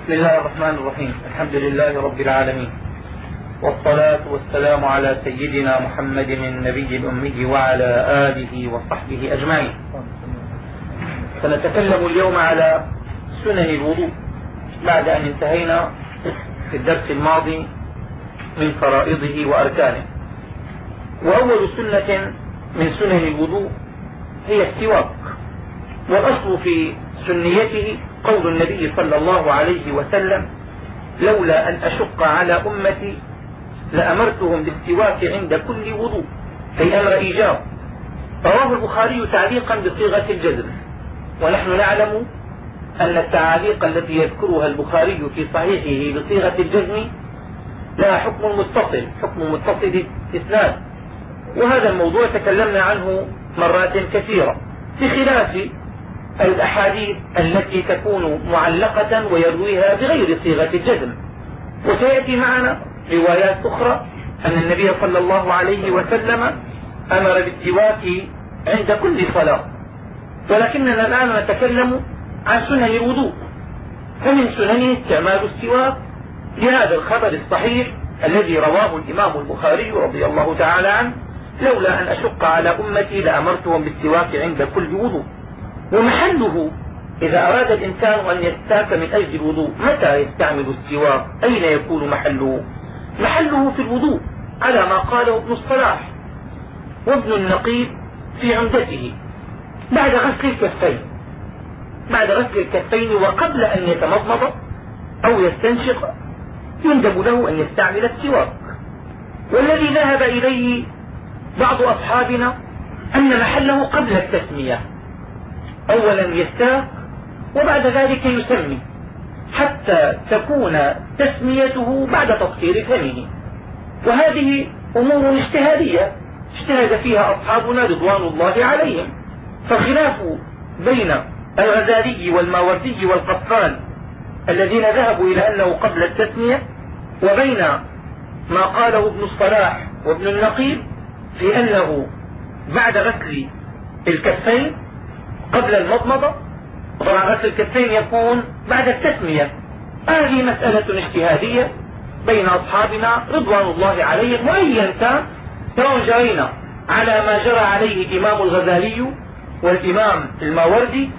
بسم الله الرحمن الرحيم. الحمد لله رب العالمين، والصلاة والسلام على سيدنا محمد النبي الأمي وعلى آله وصحبه أجمعين. سنتكلم اليوم على سنن الوضوء بعد أن انتهينا في الدرس الماضي من فرائضه وأركانه. وأول سنة من سنن الوضوء هي السواك، والأصل في سنيته قول النبي صلى الله عليه وسلم: لولا أن أشق على أمتي لأمرتهم بالسواك عند كل وضوء، أي أمر إيجاب. رواه البخاري تعليقا بصيغة الجزم، ونحن نعلم أن التعاليق التي يذكرها البخاري في صحيحه بصيغة الجزم لها حكم متصل إسناد، وهذا الموضوع تكلمنا عنه مرات كثيرة، بخلاف الأحاديث التي تكون معلقة ويرويها بغير صيغة الجزم. وسيأتي معنا روايات أخرى أن النبي صلى الله عليه وسلم أمر بالسواك عند كل صلاة، ولكننا الآن نتكلم عن سنن الوضوء. فمن سننه استعمال السواك لهذا الخبر الصحيح الذي رواه الإمام البخاري رضي الله تعالى عنه: لولا أن أشق على أمتي لأمرتهم بالسواك عند كل وضوء. ومحله إذا أراد الإنسان أن يستاك من أجل الوضوء، متى يستعمل السواك؟ أين يكون محله؟ محله في الوضوء، على ما قاله ابن الصلاح وابن النقيب في عمدته: بعد غسل الكفين وقبل أن يتمضمض أو يستنشق يندب له أن يستعمل السواك. والذي ذهب إليه بعض أصحابنا أن محله قبل التسمية، أولا يستاك وبعد ذلك يسمي، حتى تكون تسميته بعد تطهير فمه. وهذه أمور اجتهادية اجتهد فيها أصحابنا رضوان الله عليهم، فالخلاف بين الغزالي والماوردي والقطان الذين ذهبوا إلى أنه قبل التسمية، وبين ما قاله ابن الصلاح وابن النقيب في أنه بعد غسل الكفين قبل المضمضة. طبعا غسل الكفين يكون بعد التسمية. هذه مسألة اجتهادية بين أصحابنا رضوان الله عليهم، وأيا كان سواء جرينا على ما جرى عليه الإمام الغزالي والإمام الماوردي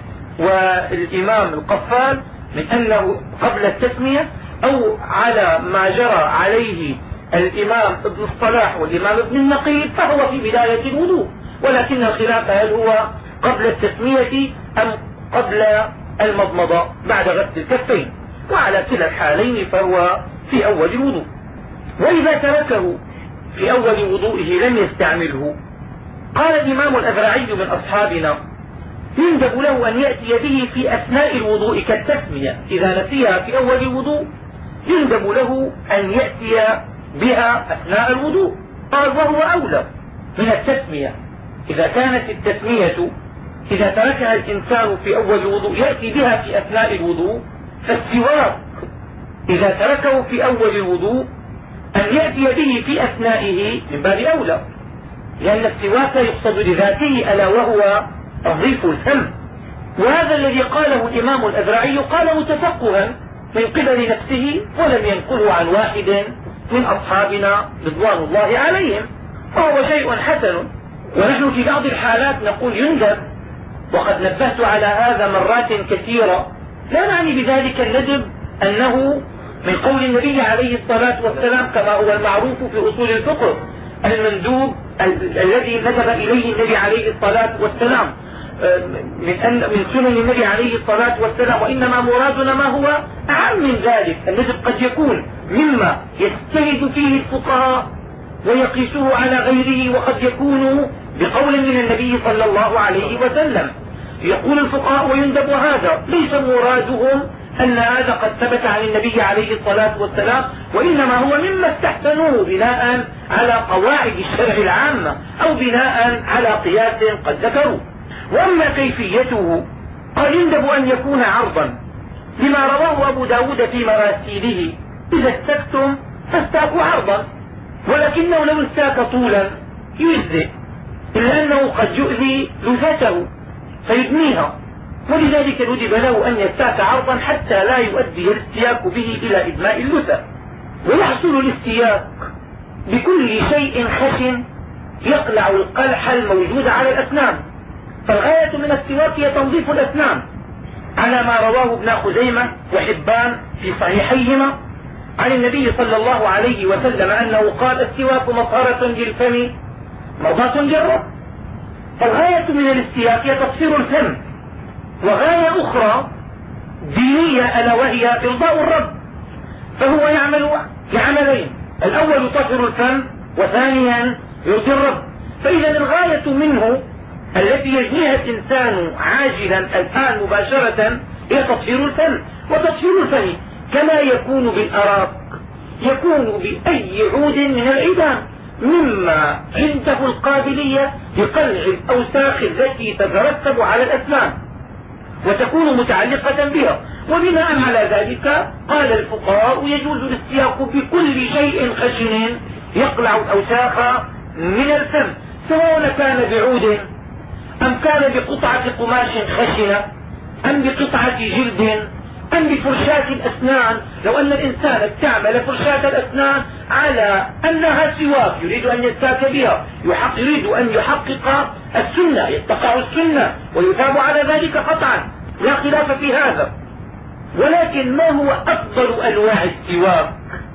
والإمام القفال من أنه قبل التسمية، أو على ما جرى عليه الإمام ابن الصلاح والإمام ابن النقيب، فهو في بداية الوضوء، ولكن الخلاف هل هو قبل التسمية أم قبل المضمضة بعد غسل الكفين. وعلى كلا الحالين فهو في أول الوضوء. وإذا تركه في أول وضوئه لم يستعمله، قال الإمام الأذرعي من أصحابنا: يندب له أن يأتي به في أثناء الوضوء كالتسمية. إذا نسيها في أول الوضوء يندب له أن يأتي بها أثناء الوضوء. قال: وهو أولى من التسمية. إذا كانت التسمية إذا تركها الإنسان في أول الوضوء يأتي بها في أثناء الوضوء، فالسواك إذا تركه في أول الوضوء أن يأتي به في أثنائه من باب أولى، لأن السواك يقصد لذاته ألا وهو تنظيف الفم. وهذا الذي قاله الإمام الأذرعي قاله تفقها من قبل نفسه، ولم ينقله عن واحد من أصحابنا رضوان الله عليهم، وهو شيء حسن. ونحن في بعض الحالات نقول يندب، وقد نبهت على هذا مرات كثيرة. لا نعني بذلك الندب أنه من قول النبي عليه الصلاة والسلام كما هو المعروف في أصول الفقه: المندوب الذي ندب إليه النبي عليه الصلاة والسلام من سنن النبي عليه الصلاة والسلام. وإنما مرادنا ما هو أعم من ذلك. الندب قد يكون مما يجتهد فيه الفقهاء ويقيسه على غيره، وقد يكون بقول من النبي صلى الله عليه وسلم. يقول الفقهاء ويندب، هذا ليس مرادهم أن هذا قد ثبت عن النبي عليه الصلاة والسلام، وإنما هو مما استحسنوه بناء على قواعد الشرع العامة أو بناء على قياس قد ذكروا. وأما كيفيته قال: يندب أن يكون عرضا، لما رواه أبو داود في مراسيله: إذا استكتم فاستاكوا عرضا، ولكنه لو استاك طولا يجزئ، إلا أنه قد يؤذي لثته فيدنيها، ولذلك ندب له أن يستاك عرضا حتى لا يؤدي الاستياك به إلى إدماء اللثة. ويحصل الاستياك بكل شيء خشن يقلع القلح الموجود على الأسنان، فالغاية من السواك هي تنظيف الأسنان، على ما رواه ابن خزيمة وحبان في صحيحيهما عن النبي صلى الله عليه وسلم أنه قال: السواك مطهرة للفم مرضاة للرب. فالغاية من الاستياك هي تطهير الفم، وغاية أخرى دينية ألا وهي إرضاء الرب، فهو يعمل بعملين: الأول يطهر الفم، وثانيا يرضي الرب. فإذا الغاية منه التي يجنيها الإنسان عاجلا الآن مباشرة هي تطهير الفم. وتطهير الفم كما يكون بالأراك يكون بأي عود من العيدان مما عنده القابلية لقلع الأوساخ التي تترتب على الأسنان وتكون متعلقة بها. وبناء على ذلك قال الفقهاء: يجوز الاستياك بكل شيء خشن يقلع الأوساخ من الفم، سواء كان بعود أم كان بقطعة قماش خشنة أم بقطعة جلد أم بفرشاة الأسنان. لو أن الإنسان استعمل فرشاة الأسنان على أنها سواك يريد أن يستاك بها، يريد أن يحقق السنة، يتقع السنة ويثاب على ذلك قطعا، لا خلاف في هذا. ولكن ما هو أفضل أنواع السواك؟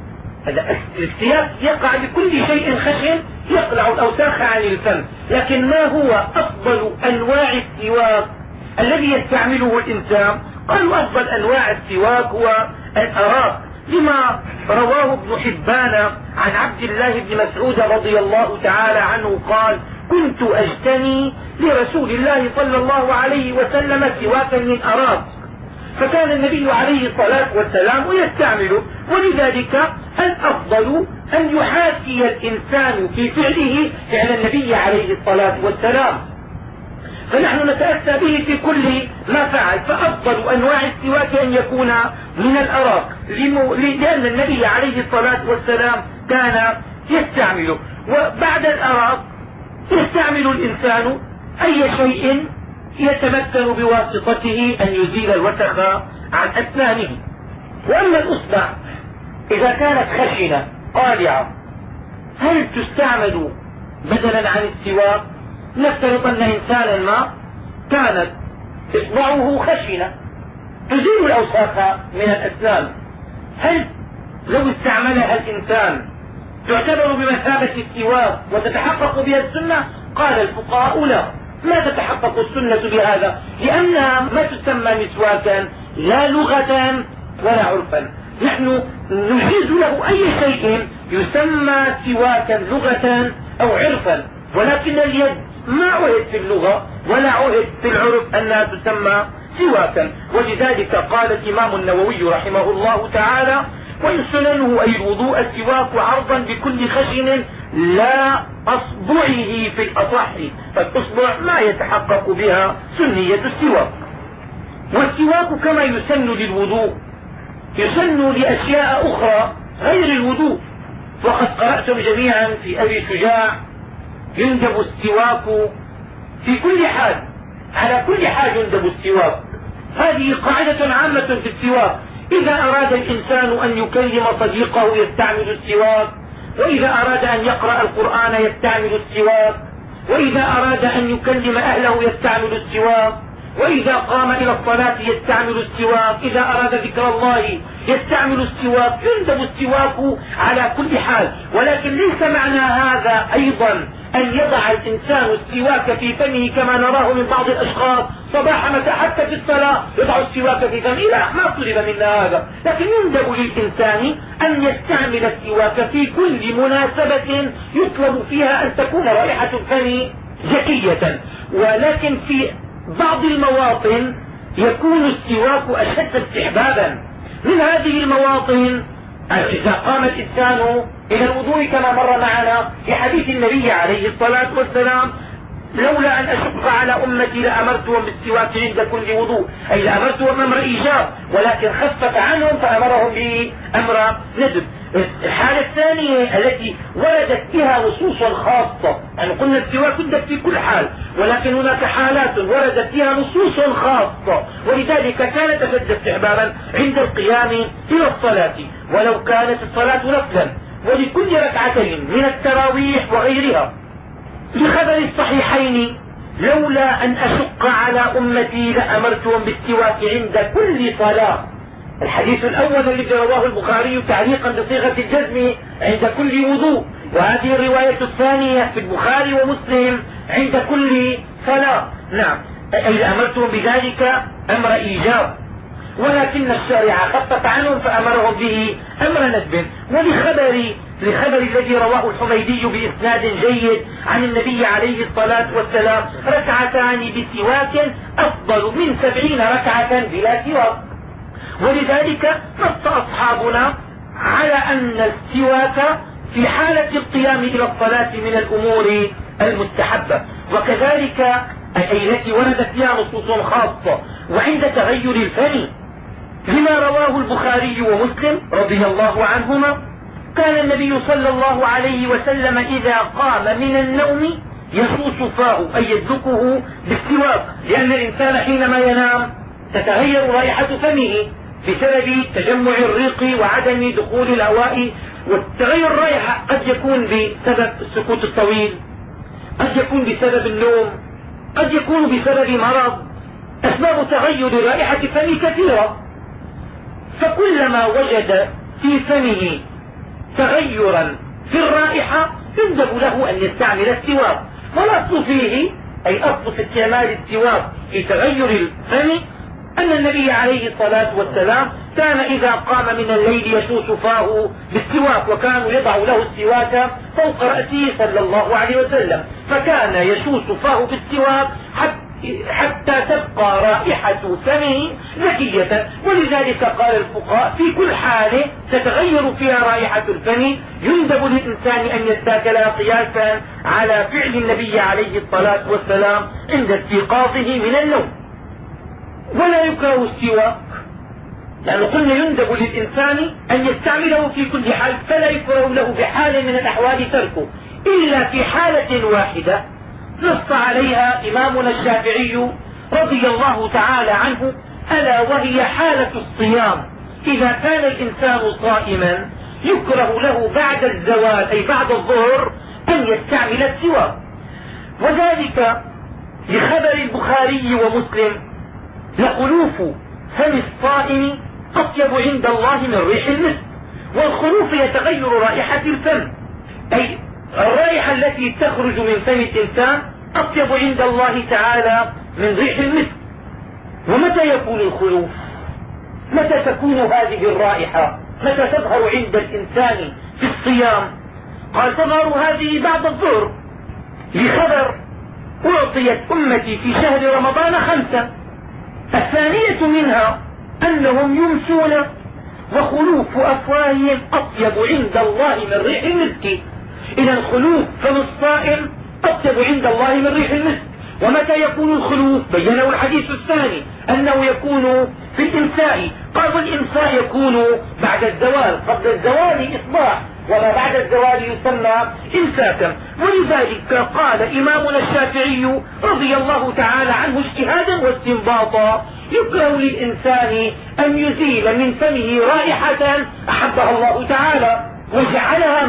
الاستياك يقع بكل شيء خشن يقلع الأوساخ عن الفم، لكن ما هو أفضل أنواع السواك الذي يستعمله الإنسان؟ قالوا: أفضل أنواع السواك هو الأراك، لما رواه ابن حبان عن عبد الله بن مسعود رضي الله تعالى عنه قال: كنت أجتني لرسول الله صلى الله عليه وسلم سواكا من أراك، فكان النبي عليه الصلاة والسلام يستعمله. ولذلك الأفضل أن يحاكي الإنسان في فعله فعل النبي عليه الصلاة والسلام، فنحن نتأسى به في كل ما فعل. فأفضل أنواع السواك أن يكون من الأراك، لأن النبي عليه الصلاة والسلام كان يستعمله. وبعد الأراك يستعمل الإنسان أي شيء يتمكن بواسطته أن يزيل الوسخ عن أسنانه. وأما الأصبع إذا كانت خشنة قالعة هل تستعمل بدلا عن السواك؟ نفترض أن إنسانا ما كانت إصبعه خشنة تزيل الأوساخ من الأسنان، هل لو استعملها الإنسان تعتبر بمثابة السواك وتتحقق بها السنة؟ قال الفقهاء: لا، ما تتحقق السنة بهذا، لأنها ما تسمى مسواكا لا لغة ولا عرفا. نحن نجيز له أي شيء يسمى سواكا لغة أو عرفا، ولكن اليد ما عهد في اللغة ولا عهد في العرف أنها تسمى سواكا. ولذلك قال الإمام النووي رحمه الله تعالى: وإن سننه أي الوضوء السواك عرضا بكل خشن لا أصبعه في الأصح، فالأصبع ما يتحقق بها سنية السواك. والسواك كما يسن للوضوء يسن لأشياء أخرى غير الوضوء. وقد قرأتم جميعا في أبي شجاع: يندب السواك في كل حال، على كل حال يندب السواك. هذه قاعدة عامة في السواك. إذا أراد الإنسان أن يكلم صديقه يستعمل السواك، وإذا أراد أن يقرأ القرآن يستعمل السواك، وإذا أراد أن يكلم أهله يستعمل السواك، وإذا قام إلى الصلاة يستعمل السواك، إذا أراد ذكر الله يستعمل السواك. يندب السواك على كل حال، ولكن ليس معنى هذا أيضا أن يضع الإنسان السواك في فمه كما نراه من بعض الأشخاص صباح مساء حتى في الصلاة يضع السواك في فمه. لا، ما طلب منا هذا، لكن يندب للإنسان أن يستعمل السواك في كل مناسبة يطلب فيها أن تكون رائحة الفم زكية. ولكن في بعض المواطن يكون السواك أشد استحبابا. من هذه المواطن إذا قام الإنسان إلى الوضوء كما مر معنا في حديث النبي عليه الصلاة والسلام: لولا أن أشق على أمتي لأمرتهم بالسواك عند كل وضوء، أي لأمرتهم أمر إيجاب، ولكن خفف عنهم فأمرهم به أمر ندب. الحالة الثانية التي وردت بها نصوص خاصة، يعني قلنا السواك يندب في كل حال، ولكن هناك حالات وردت فيها نصوص خاصة، ولذلك كانت أشد استحبابا عند القيام إلى الصلاة ولو كانت الصلاة نفلا، ولكل ركعتين من التراويح وغيرها، لخبر الصحيحين: لولا أن أشق على أمتي لأمرتهم بالسواك عند كل صلاة. الحديث الأول الذي رواه البخاري تعليقا بصيغة الجزم عند كل وضوء، وهذه الرواية الثانية في البخاري ومسلم عند كل صلاة. نعم، أي أمرتهم بذلك أمر إيجاب، ولكن الشارع خفف عنهم فأمرهم به أمر ندب. لخبر الذي رواه الحميدي بإسناد جيد عن النبي عليه الصلاة والسلام: ركعتان بسواك أفضل من 70 ركعة بلا سواك. ولذلك نص أصحابنا على أن السواك في حالة القيام إلى الصلاة من الأمور المستحبة، وكذلك أي التي وردت فيها نصوص خاصة. وعند تغير الفم لما رواه البخاري ومسلم رضي الله عنهما: كان النبي صلى الله عليه وسلم إذا قام من النوم يشوش فاه أي يدلكه بالسواك، لأن الإنسان حينما ينام تتغير رائحة فمه بسبب تجمع الريق وعدم دخول الهواء. والتغير الرائحة قد يكون بسبب السكوت الطويل، قد يكون بسبب النوم، قد يكون بسبب مرض. أسباب تغير رائحة فمه كثيرة، فكلما وجد في فمه تغيرا في الرائحة يندب له أن يستعمل السواك. والاصل فيه أي أصل في استعمال السواك في تغير الفم أن النبي عليه الصلاة والسلام كان إذا قام من الليل يشوش فاه بالسواك، وكانوا يضع له السواك فوق رأسه صلى الله عليه وسلم، فكان يشوش فاه بالسواك حتى تبقى رائحة فمه نقية. ولذلك قال الفقهاء: في كل حال تتغير فيها رائحة الفم يندب للإنسان أن يستاكلها قياسا على فعل النبي عليه الصلاة والسلام عند استيقاظه من النوم. ولا يكره السواك، لأنه قلنا يندب للإنسان أن يستعمله في كل حال، فلا يكره له بحال من الأحوال تركه إلا في حالة واحدة نص عليها إمامنا الشافعي رضي الله تعالى عنه، ألا وهي حالة الصيام. إذا كان الإنسان صائما يكره له بعد الزوال أي بعد الظهر أن يستعمل السواك، وذلك لخبر البخاري ومسلم: لخلوف فم الصائم أطيب عند الله من ريح المسك. والخلوف يتغير رائحة الفم، أي الرائحة التي تخرج من فم الإنسان أطيب عند الله تعالى من ريح المسك. ومتى يكون الخلوف؟ متى تكون هذه الرائحة؟ متى تظهر عند الإنسان في الصيام؟ قال: تظهر هذه بعد الظهر، لخبر: أعطيت أمتي في شهر رمضان 5. الثانية منها أنهم يمسون وخلوف أفواههم أطيب عند الله من ريح المسك. إذا خلوف فم الصائم أطيب عند الله من ريح المسك. ومتى يكون الخلوف؟ بينه الحديث الثاني أنه يكون في الإمساء. قال: والإمساء يكون بعد الزوال، قبل الزوال إصباح، وما بعد الزوال يسمى إمساكا. ولذلك قال إمامنا الشافعي رضي الله تعالى عنه اجتهادا واستنباطا: يكره للإنسان أن يزيل من فمه رائحة أحبها الله تعالى وجعلها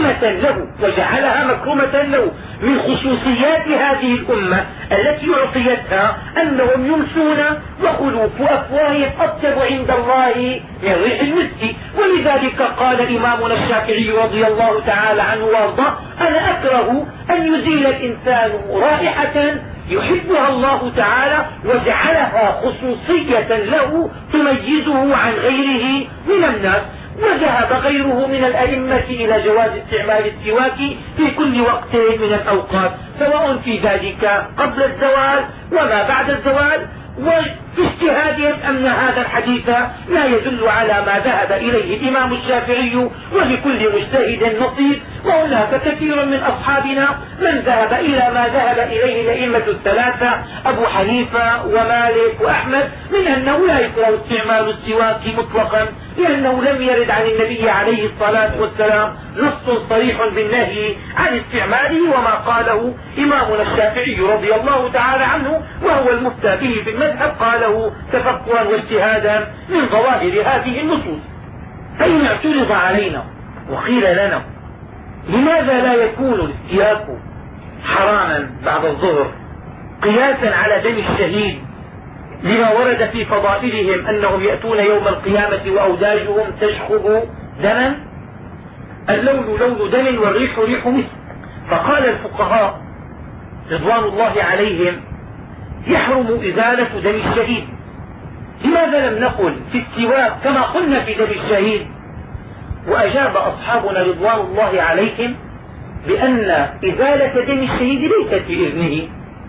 مكرمة له من خصوصيات هذه الأمة التي أعطيتها أنهم يمسون وخلوف أفواههم أطيب عند الله من ريح المسك. ولذلك قال إمامنا الشافعي رضي الله تعالى عنه وارضاه: أنا أكره أن يزيل الإنسان رائحة يحبها الله تعالى وجعلها خصوصية له تميزه عن غيره من الناس. وذهب غيره من الأئمة إلى جواز استعمال السواك في كل وقت من الأوقات، سواء في ذلك قبل الزوال وما بعد الزوال. في اجتهادهم أن هذا الحديث لا يدل على ما ذهب إليه الإمام الشافعي، ولكل مجتهد نصيب، وهناك كثير من أصحابنا من ذهب إلى ما ذهب إليه الأئمة الثلاثة أبو حنيفة ومالك وأحمد من أنه لا يكره استعمال السواك مطلقا، لأنه لم يرد عن النبي عليه الصلاة والسلام نص صريح بالنهي عن استعماله، وما قاله إمامنا الشافعي رضي الله تعالى عنه وهو المفتى به في المذهب قاله تفقها واجتهادا من ظواهر هذه النصوص. فإن اعترض علينا وقيل لنا لماذا لا يكون الاستياك حراما بعد الظهر قياسا على دم الشهيد لما ورد في فضائلهم أنهم يأتون يوم القيامة وأوداجهم تشخب دما، اللون لون دم والريح ريح مسك. فقال الفقهاء رضوان الله عليهم يحرم إزالة دم الشهيد. لماذا لم نقل في السواك كما قلنا في دم الشهيد؟ وأجاب أصحابنا رضوان الله عليهم بأن إزالة دم الشهيد ليست بإذنه،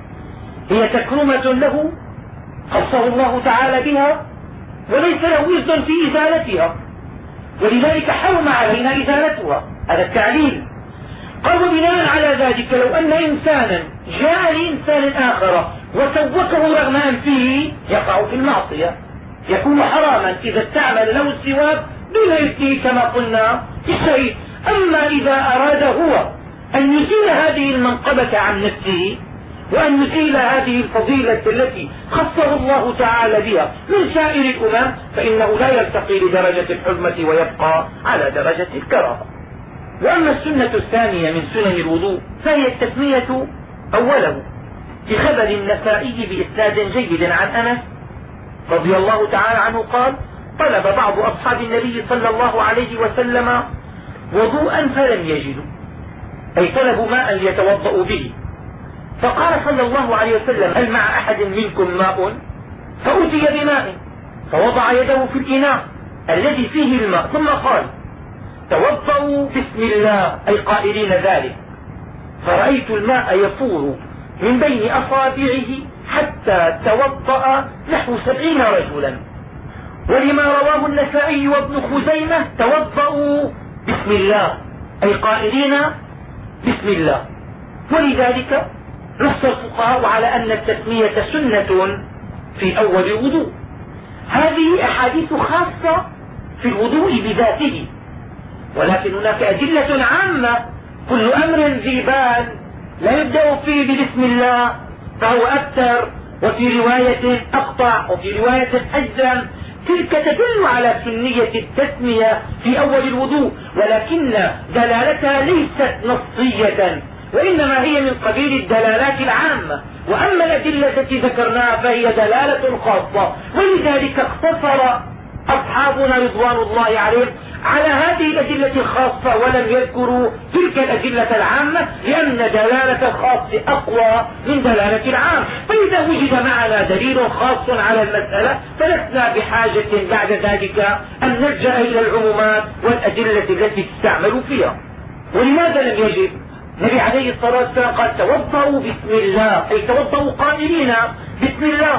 هي تكرمة له خصه الله تعالى بها وليس له إذن في إزالتها، ولذلك حرم علينا إزالتها. هذا التعليل. قال وبناء على ذلك لو أن إنسانا جاء لإنسان آخر وسوكه رغم أنفه يقع في المعصية، يكون حراما إذا استعمل له السواك دون إذنه كما قلنا في الشهيد. أما إذا أراد هو أن يزيل هذه المنقبة عن نفسه وأن يزيل هذه الفضيلة التي خصه الله تعالى بها من سائر الأمم فإنه لا يرتقي لدرجة الحرمة ويبقى على درجة الكراهة. وأما السنة الثانية من سنن الوضوء فهي التسمية أوله، في خبر النسائي بإسناد جيد عن أنس رضي الله تعالى عنه قال طلب بعض أصحاب النبي صلى الله عليه وسلم وضوءا فلم يجدوا، أي طلبوا ماء ليتوضأوا به، فقال صلى الله عليه وسلم هل مع أحد منكم ماء؟ فأتي بماء فوضع يده في الإناء الذي فيه الماء ثم قال توضأوا بسم الله، أي قائلين ذلك، فرأيت الماء يفور من بين أصابعه حتى توضأ نحو 70 رجلا. ولما رواه النسائي وابن خزيمة توضأوا بسم الله، أي قائلين بسم الله. ولذلك نص الفقهاء على أن التسمية سنة في أول الوضوء. هذه أحاديث خاصة في الوضوء بذاته، ولكن هناك أدلة عامة كل أمر ذي بال لا يبدأ فيه بسم الله فهو أكثر، وفي رواية أقطع وفي رواية أجزم، تلك تدل على سنية التسمية في أول الوضوء، ولكن دلالتها ليست نصية وإنما هي من قبيل الدلالات العامة. وأما الأدلة التي ذكرناها فهي دلالة خاصة، ولذلك اقتصر أصحابنا رضوان الله عليهم على هذه الأدلة الخاصة ولم يذكروا تلك الأدلة العامة، لأن دلالة الخاص أقوى من دلالة العام. فإذا وجد معنا دليل خاص على المسألة فلسنا بحاجة بعد ذلك أن نلجأ إلى العمومات والأدلة التي تستعمل فيها. ولماذا لم يجب؟ النبي عليه الصلاة والسلام قال توضأوا بسم الله، أي توضأوا قائلين بسم الله.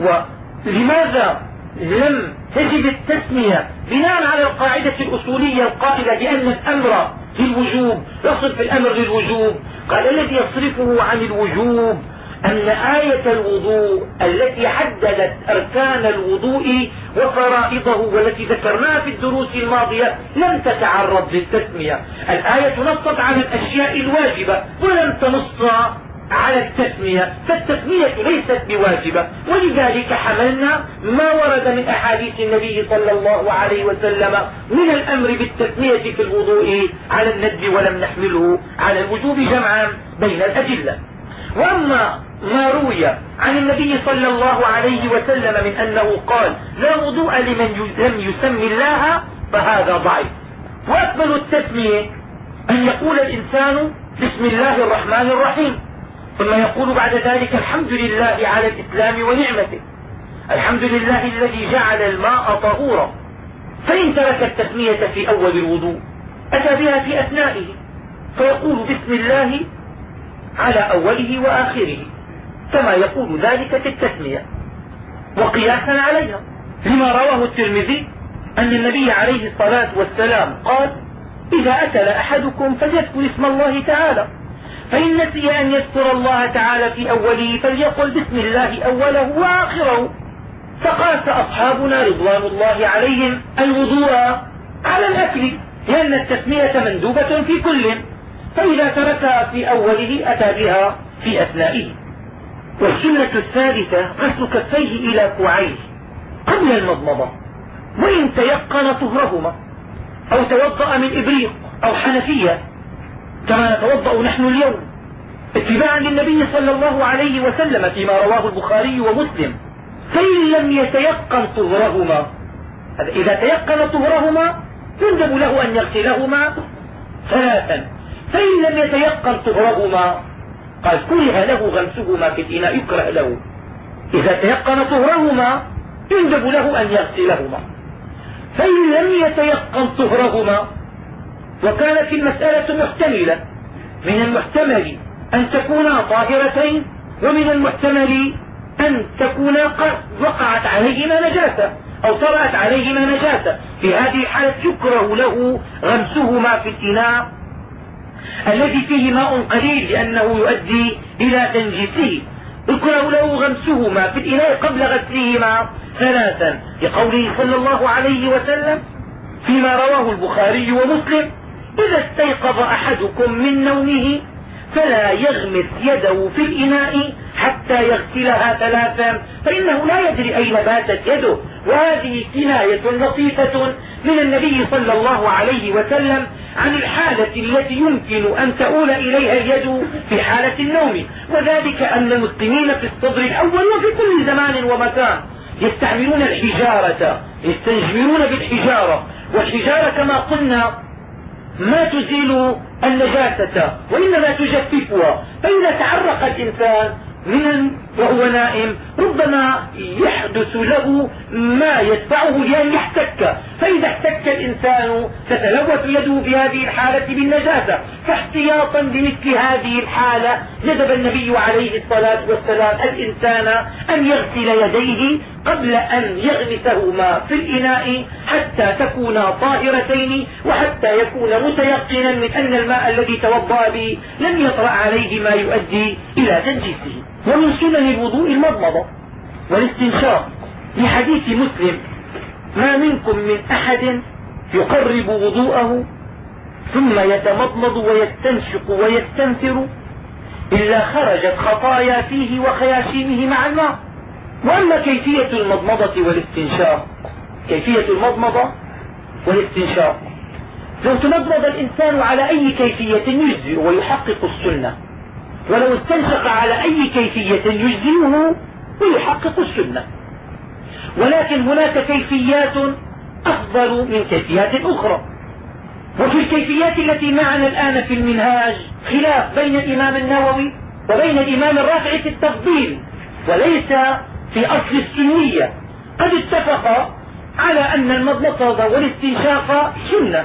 ولماذا لم تجب التسمية؟ بناء على القاعدة الأصولية القائلة بأن الأمر للوجوب يصرف الأمر للوجوب. قال الذي يصرفه عن الوجوب أن آية الوضوء التي حددت أركان الوضوء وفرائضه والتي ذكرناها في الدروس الماضية لم تتعرض للتسمية. الآية نصت على الأشياء الواجبة ولم تنص على التسمية، فالتسمية ليست بواجبة، ولذلك حملنا ما ورد من أحاديث النبي صلى الله عليه وسلم من الأمر بالتسمية في الوضوء على الندب ولم نحمله على الوجوب جمعا بين الأدلة. وأما ما روي عن النبي صلى الله عليه وسلم من أنه قال لا وضوء لمن لم يسمي الله فهذا ضعيف. وأكمل التسمية أن يقول الإنسان بسم الله الرحمن الرحيم، ثم يقول بعد ذلك الحمد لله على الإسلام ونعمته، الحمد لله الذي جعل الماء طهورا. فإن ترك التسمية في أول الوضوء أتى بها في أثنائه فيقول بسم الله على أوله وآخره كما يقول ذلك في التسمية. وقياسا عليها، لما رواه الترمذي أن النبي عليه الصلاة والسلام قال: إذا أكل أحدكم فليذكر اسم الله تعالى، فإن نسي أن يذكر الله تعالى في أوله فليقل بسم الله أوله وآخره. فقاس أصحابنا رضوان الله عليهم الوضوء على الأكل، لأن التسمية مندوبة في كل، فإذا تركها في أوله أتى بها في أثنائه. والسنة الثالثة غسل كفيه إلى كوعيه قبل المضمضة، وإن تيقن طهرهما، أو توضأ من إبريق أو حنفية كما نتوضأ نحن اليوم، اتباعا للنبي صلى الله عليه وسلم فيما رواه البخاري ومسلم. فإن لم يتيقن طهرهما، إذا تيقن طهرهما يندب له أن يغسلهما ثلاثا. فإن لم يتيقن طهرهما قال كره له غمسهما في الإناء، يكره له. إذا تيقن طهرهما يندب له أن يغسلهما. فإن لم يتيقن طهرهما وكانت المسألة محتملة، من المحتمل أن تكونا طاهرتين، ومن المحتمل أن تكونا قد وقعت عليهما نجاسة أو طرأت عليهما نجاسة، في هذه الحالة يكره له غمسهما في الإناء الذي فيه ماء قليل لأنه يؤدي إلى تنجيسه، يكره له غمسهما في الإناء قبل غسلهما ثلاثا، لقوله صلى الله عليه وسلم فيما رواه البخاري ومسلم: إذا استيقظ أحدكم من نومه فلا يغمس يده في الإناء حتى يغسلها ثلاثا، فإنه لا يدري أين باتت يده. وهذه كناية لطيفة من النبي صلى الله عليه وسلم عن الحالة التي يمكن أن تؤول إليها اليد في حالة النوم، وذلك أن المسلمين في الصدر الأول وفي كل زمان ومكان يستعملون الحجارة، يستنجمرون بالحجارة، والحجارة كما قلنا ما تزيل النجاسة وإنما تجففها، فإذا تعرق الإنسان وهو نائم ربما يحدث له ما يدفعه لأن يحتك، فإذا احتك الإنسان تتلوث يده بهذه الحالة بالنجاسة. فاحتياطا لمثل هذه الحالة ندب النبي عليه الصلاة والسلام الإنسان أن يغسل يديه قبل أن يغمسهما في الإناء حتى تكونا طاهرتين، وحتى يكون متيقنا من أن الماء الذي توضأ به لم يطرأ عليه ما يؤدي إلى تنجيسه. ومن سنن الوضوء المضمضة والاستنشاق، لحديث مسلم: ما منكم من أحد يقرب وضوءه ثم يتمضمض ويستنشق ويستنثر إلا خرجت خطايا فيه وخياشيمه مع الماء. وأما كيفية المضمضة والاستنشاق، كيفية المضمضة والاستنشاق لو تمضمض الإنسان على أي كيفية يجزئ ويحقق السنة، ولو استنشق على أي كيفية يجزئه ويحقق السنة، ولكن هناك كيفيات أفضل من كيفيات أخرى. وفي الكيفيات التي معنا الآن في المنهاج خلاف بين الإمام النووي وبين الإمام الرافعي في التفضيل، وليس في أصل السنية. قد اتفق على أن المضمضة والاستنشاق سنة،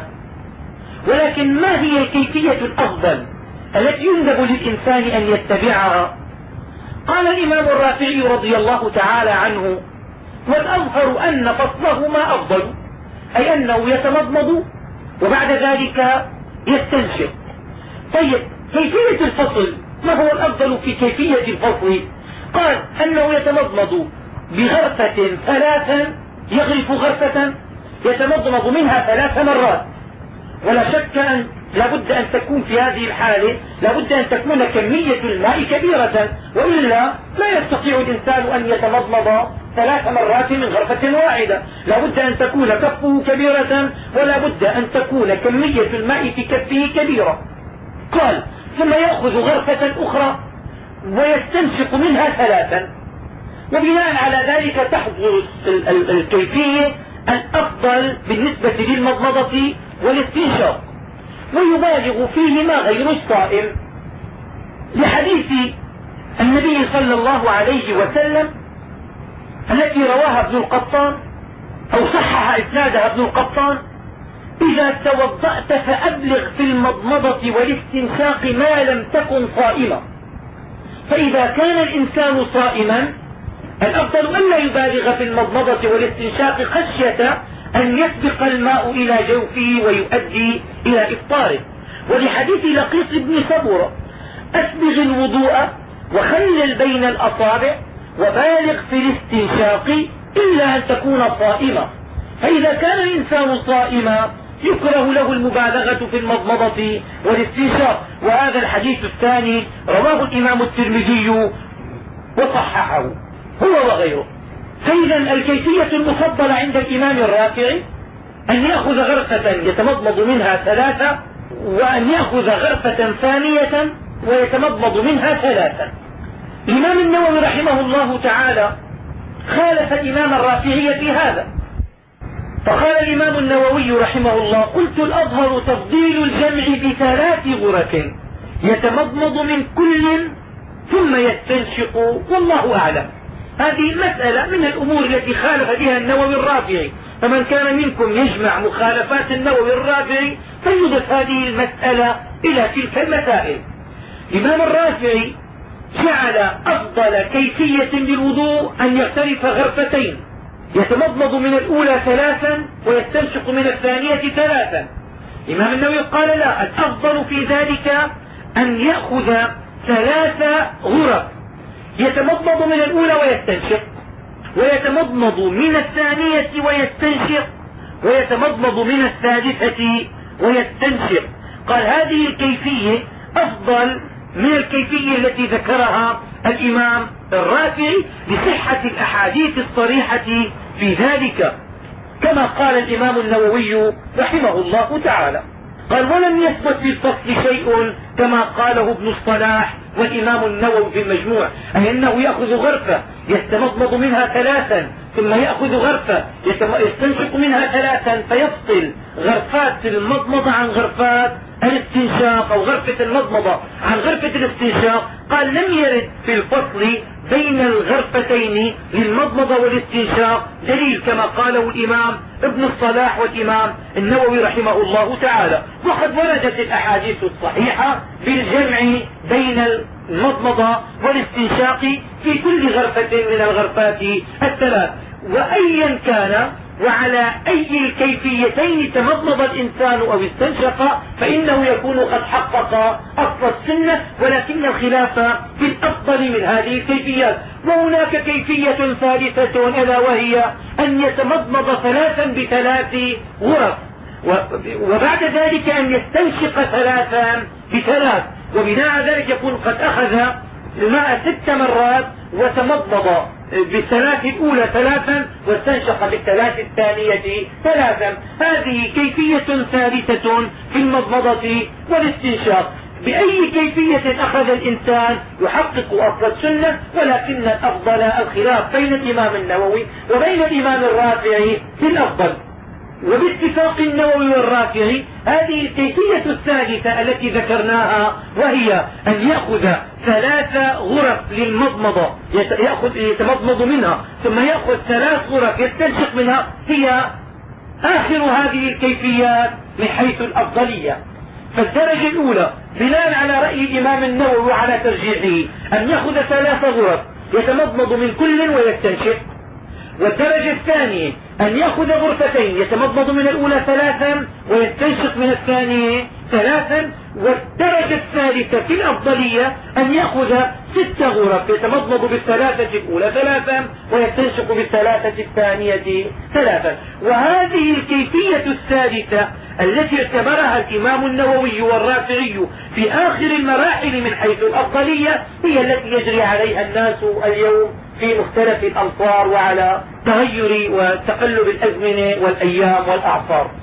ولكن ما هي الكيفية الأفضل التي يندب للإنسان أن يتبعها؟ قال الإمام الرافعي رضي الله تعالى عنه: والأظهر أن فصلهما أفضل، أي أنه يتمضمض وبعد ذلك يستنشق. طيب كيفية الفصل ما هو الأفضل في كيفية الفصل؟ قال أنه يتمضمض بغرفة ثلاثا، يغرف غرفة يتمضمض منها 3 مرات، ولا شك أن لابد أن تكون في هذه الحالة لابد أن تكون كمية الماء كبيرة، وإلا لا يستطيع الإنسان أن يتمضمض 3 مرات من غرفة واحدة، لابد أن تكون كفه كبيرة ولا بد أن تكون كمية الماء في كفه كبيرة. قال: ثم يأخذ غرفة أخرى ويستنشق منها 3، وبناء على ذلك تحضر الكيفية الأفضل بالنسبة للمضمضة والاستنشاق، ويبالغ فيهما غير الصائم، لحديث النبي صلى الله عليه وسلم التي رواها ابن القطان أو صحح إسنادها ابن القطان: إذا توضأت فأبلغ في المضمضة والاستنشاق ما لم تكن صائما، فإذا كان الإنسان صائما الأفضل أن لا يبالغ في المضمضة والاستنشاق خشية أن يسبق الماء إلى جوفه ويؤدي إلى إفطاره. ولحديث لقيط بن صبرة: أسبغ الوضوء وخلل بين الأصابع وبالغ في الاستنشاق إلا أن تكون صائما. فإذا كان الإنسان صائما يكره له المبالغة في المضمضة والاستنشاق. وهذا الحديث الثاني رواه الإمام الترمذي وصححه هو وغيره. فإذا الكيفية المفضلة عند الإمام الرافعي أن يأخذ غرفة يتمضمض منها 3، وأن يأخذ غرفة ثانية ويتمضمض منها 3. الإمام النووي رحمه الله تعالى خالف الإمام الرافعي في هذا، فقال الإمام النووي رحمه الله: قلت الأظهر تفضيل الجمع ب3 غرف يتمضمض من كل ثم يستنشق، والله أعلم. هذه مسألة من الأمور التي خالف بها النووي الرافعي، فمن كان منكم يجمع مخالفات النووي الرافعي فليضف هذه المسألة إلى تلك المسائل. الإمام الرافعي جعل أفضل كيفية للوضوء أن يغترف غرفتين، يتمضمض من الأولى 3 ويستنشق من الثانية 3. الإمام النووي قال لا، الأفضل في ذلك أن يأخذ 3 غرف، يتمضمض من الأولى ويستنشق، ويتمضمض من الثانية ويستنشق، ويتمضمض من الثالثة ويستنشق. قال هذه الكيفية أفضل من الكيفية التي ذكرها الإمام الرافعي لصحة الأحاديث الصريحة في ذلك، كما قال الإمام النووي رحمه الله تعالى. قال: ولم يثبت في الفصل شيء كما قاله ابن الصلاح والإمام النووي في المجموع، أي أنه يأخذ غرفة يستمضمض منها 3 ثم يأخذ غرفة يستنشق منها 3 فيفصل غرفات المضمضة عن غرفات الاستنشاق، أو غرفة المضمضة عن غرفة الاستنشاق. قال: لم يرد في الفصل بين الغرفتين للمضمضة والاستنشاق دليل كما قاله الإمام ابن الصلاح والإمام النووي رحمه الله تعالى. وقد وردت الأحاديث الصحيحة بالجمع بين المضمضة والاستنشاق في كل غرفة من الغرفات 3. وأيا كان وعلى أي الكيفيتين تمضمض الإنسان أو استنشق فإنه يكون قد حقق أصل السنة، ولكن الخلاف في الأفضل من هذه الكيفيات. وهناك كيفية ثالثة ألا وهي أن يتمضمض 3 ب3 غرف، وبعد ذلك أن يستنشق 3 ب3، وبناء على ذلك يكون قد أخذ الماء 6 مرات وتمضمض بالثلاث الأولى 3 واستنشق بالثلاث الثانية 3. هذه كيفية ثالثة في المضمضة والاستنشاق. بأي كيفية أخذ الإنسان يحقق أصل السنة، ولكن الأفضل الخلاف بين الإمام النووي وبين الإمام الرافعي في الأفضل. وباتفاق النووي والرافعي هذه الكيفية الثالثة التي ذكرناها، وهي أن يأخذ 3 غرف للمضمضة يتمضمض منها ثم يأخذ 3 غرف يستنشق منها، هي آخر هذه الكيفيات من حيث الأفضلية. فالدرجة الأولى بناء على رأي الإمام النووي وعلى ترجيحه أن يأخذ 3 غرف يتمضمض من كل ويستنشق. والدرجة الثانية أن يأخذ غرفتين يتمضمض من الأولى 3 ويستنشق من الثانية 3. والدرجة الثالثة في الأفضلية أن يأخذ 6 غرف يتمضمض بالثلاثة الأولى 3 ويستنشق بالثلاثة الثانية 3. وهذه الكيفية الثالثة التي اعتبرها الإمام النووي والرافعي في آخر المراحل من حيث الأفضلية هي التي يجري عليها الناس اليوم في مختلف الأمصار وعلى تغير وتقلب الأزمنة والأيام والأعصار.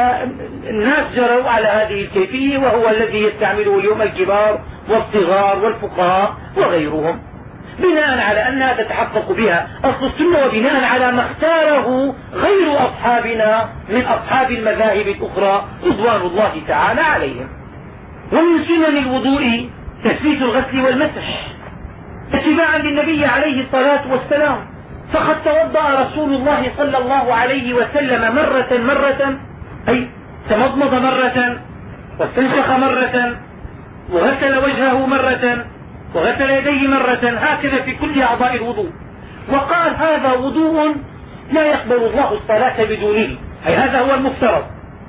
فالناس جروا على هذه الكيفية، وهو الذي يستعمله اليوم الكبار والصغار والفقهاء وغيرهم، بناء على أنها تتحقق بها أصل السنة، وبناء على ما اختاره غير أصحابنا من أصحاب المذاهب الأخرى رضوان الله تعالى عليهم. ومن سنن الوضوء تثبيت الغسل والمسح اتباعا للنبي عليه الصلاة والسلام، فقد توضأ رسول الله صلى الله عليه وسلم مرة أي تمضمض مرة واستنشق مرة وغسل وجهه مرة وغسل يديه مرة، هكذا في كل أعضاء الوضوء. وقال هذا وضوء لا يقبل الله الصلاة بدونه، أي هذا هو المفترض.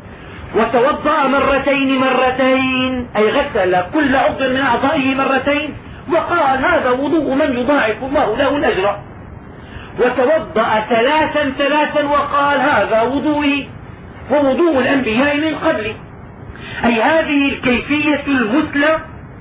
وتوضأ مرتين أي غسل كل عضو من أعضائه مرتين، وقال هذا وضوء من يضاعف الله له الأجر. وتوضأ ثلاثا وقال هذا وضوئي ووضوء الأنبياء من قبلي، أي هذه الكيفية المثلى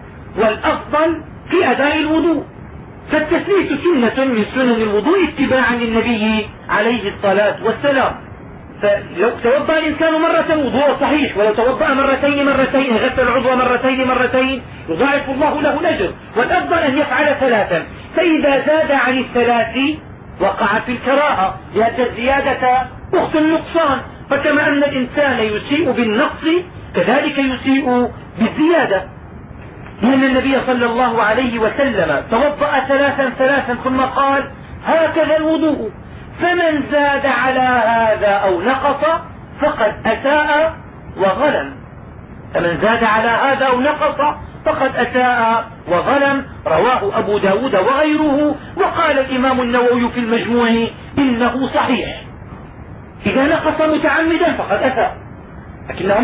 والأفضل في أداء الوضوء. فالتثليث سنة من سنن الوضوء اتباعا للنبي عليه الصلاة والسلام. فلو توضأ الإنسان مرة وضوء صحيح، ولو توضأ مرتين غسل العضو مرتين يضاعف الله له الأجر. والأفضل أن يفعل ثلاثا، فإذا زاد عن الثلاث وقع في الكراهة، لأن الزيادة أخت النقصان. فكما أن الإنسان يسيء بالنقص كذلك يسيء بالزيادة، لأن النبي صلى الله عليه وسلم توضأ ثلاثا ثم قال هكذا الوضوء، فمن زاد على هذا أو نقص فقد أساء وظلم. فمن زاد على هذا أو نقص فقد أساء وظلم. رواه أبو داود وغيره. وقال الإمام النووي في المجموع إنه صحيح. إذا نقص متعمدا فقد أساء، لكنه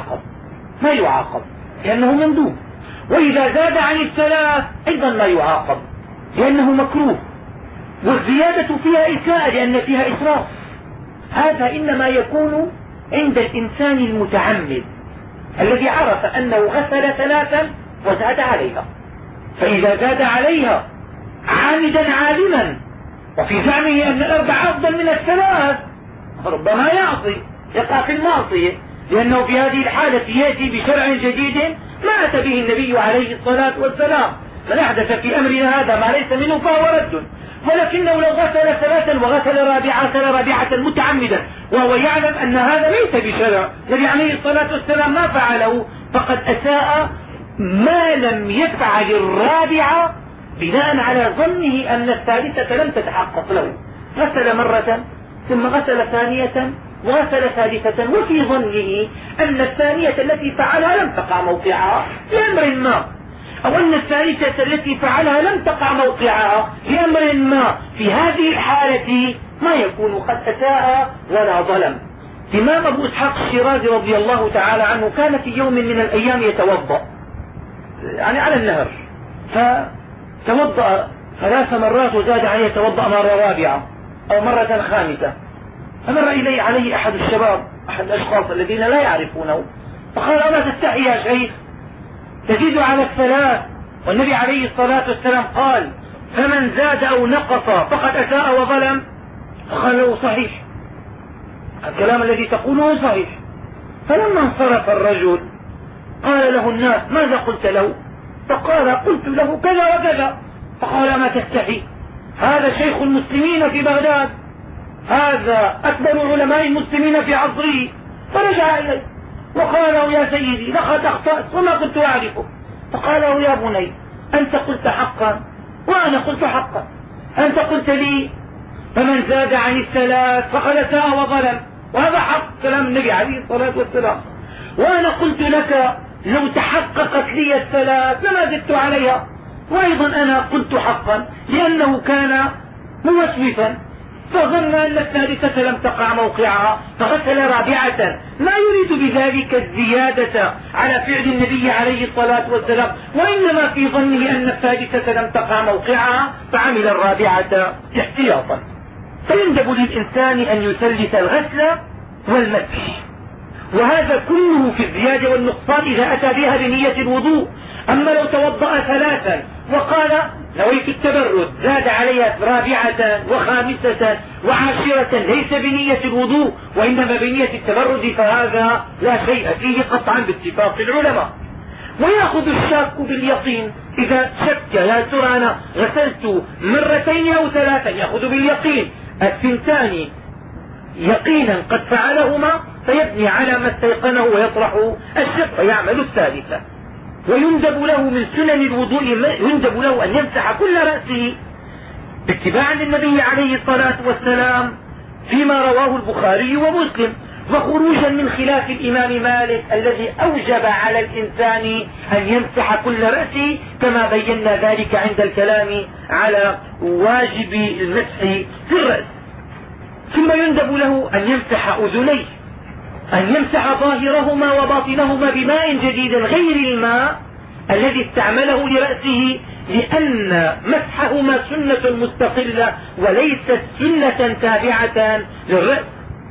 ما يعاقب لأنه مندوب. وإذا زاد عن الثلاث أيضا لا يعاقب لأنه مكروه، والزيادة فيها إساءة لأن فيها إسراف. هذا إنما يكون عند الإنسان المتعمد الذي عرف أنه غسل ثلاثا وزاد عليها. فإذا زاد عليها عامدا عالما وفي زعمه أن الأربع أفضل من الثلاث ربما يقع في المعصية، لأنه في هذه الحالة يأتي بشرع جديد ما أتى به النبي عليه الصلاة والسلام. من أحدث في أمرنا هذا ما ليس منه فهو رد. ولكنه لو غسل ثلاثا وغسل رابعة متعمدا وهو يعلم أن هذا ليس بشرع النبي عليه الصلاة والسلام ما فعله، فقد أساء ما لم يفعل الرابعة بناء على ظنه أن الثالثة لم تتحقق له. غسل مرة ثم غسل ثانية وغسل ثالثة، وفي ظنه أن الثانية التي فعلها لم تقع موقعها لأمر ما، أو أن الثالثة التي فعلها لم تقع موقعها لأمر ما. في هذه الحالة ما يكون قد أساء ولا ظلم. الإمام أبو إسحاق الشيرازي رضي الله تعالى عنه كان في يوم من الأيام يتوضأ يعني على النهر، فتوضأ 3 مرات وزاد عليه يتوضأ مرة رابعة أو مرة خامسة. فمر إليه عليه أحد الشباب، أحد الأشخاص الذين لا يعرفونه، فقال أما تستحي يا شيخ تزيد على 3؟ والنبي عليه الصلاة والسلام قال فمن زاد أو نقص فقد أساء وظلم. فقال له صحيح، الكلام الذي تقوله صحيح. فلما انصرف الرجل قال له الناس ماذا قلت له؟ فقال قلت له كذا وكذا. فقال ما تستحي، هذا شيخ المسلمين في بغداد، هذا أكبر علماء المسلمين في عصره. فرجع إليه وقال له يا سيدي لقد أخطأت وما كنت أعرفه. فقال له يا بني أنت قلت حقا وأنا قلت حقا. أنت قلت لي فمن زاد عن الثلاث فقد أساء وظلم، وهذا حق كلام النبي عليه الصلاة والسلام. وأنا قلت لك لو تحققت لي الثلاث لما زدت عليها. وأيضا أنا قلت حقا لأنه كان موسوسا فظن أن الثالثة لم تقع موقعها فغسل رابعة، ما يريد بذلك الزيادة على فعل النبي عليه الصلاة والسلام، وإنما في ظنه أن الثالثة لم تقع موقعها فعمل الرابعة احتياطا. فيندب للإنسان أن يثلث الغسل والمسح، وهذا كله في الزيادة والنقصان إذا أتى بها بنية الوضوء. أما لو توضأ 3 وقال نويت التبرد زاد عليها 4 و5 و10 ليس بنية الوضوء وإنما بنية التبرد، فهذا لا شيء فيه قطعا باتفاق العلماء. ويأخذ الشاك باليقين، إذا شك يا ترى أنا غسلت 2 أو 3 يأخذ باليقين، 2 يقينا قد فعلهما فيبني على ما استيقنه ويطرح الشك فيعمل الثالثة. ويندب له من سنن الوضوء يندب له أن يمسح كل رأسه اتباعا للنبي عليه الصلاة والسلام فيما رواه البخاري ومسلم. وخروجا من خلاف الإمام مالك الذي أوجب على الإنسان أن يمسح كل رأسه كما بينا ذلك عند الكلام على واجب المسح في الرأس. ثم يندب له أن يمسح أذنيه، أن يمسح ظاهرهما وباطنهما بماء جديد غير الماء الذي استعمله لرأسه، لأن مسحهما سنة مستقلة وليست سنة تابعة للرأس،